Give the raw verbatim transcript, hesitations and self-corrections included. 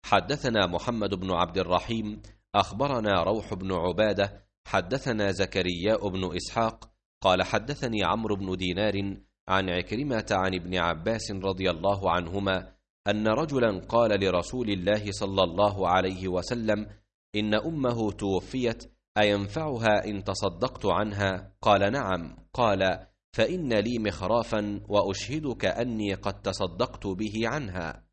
حدثنا محمد بن عبد الرحيم أخبرنا روح بن عبادة حدثنا زكرياء بن إسحاق قال حدثني عمرو بن دينار عن عكرمة عن ابن عباس رضي الله عنهما أن رجلا قال لرسول الله صلى الله عليه وسلم: إن أمه توفيت، أينفعها إن تصدقت عنها؟ قال: نعم. قال: فإن لي مخرافا وأشهدك أني قد تصدقت به عنها.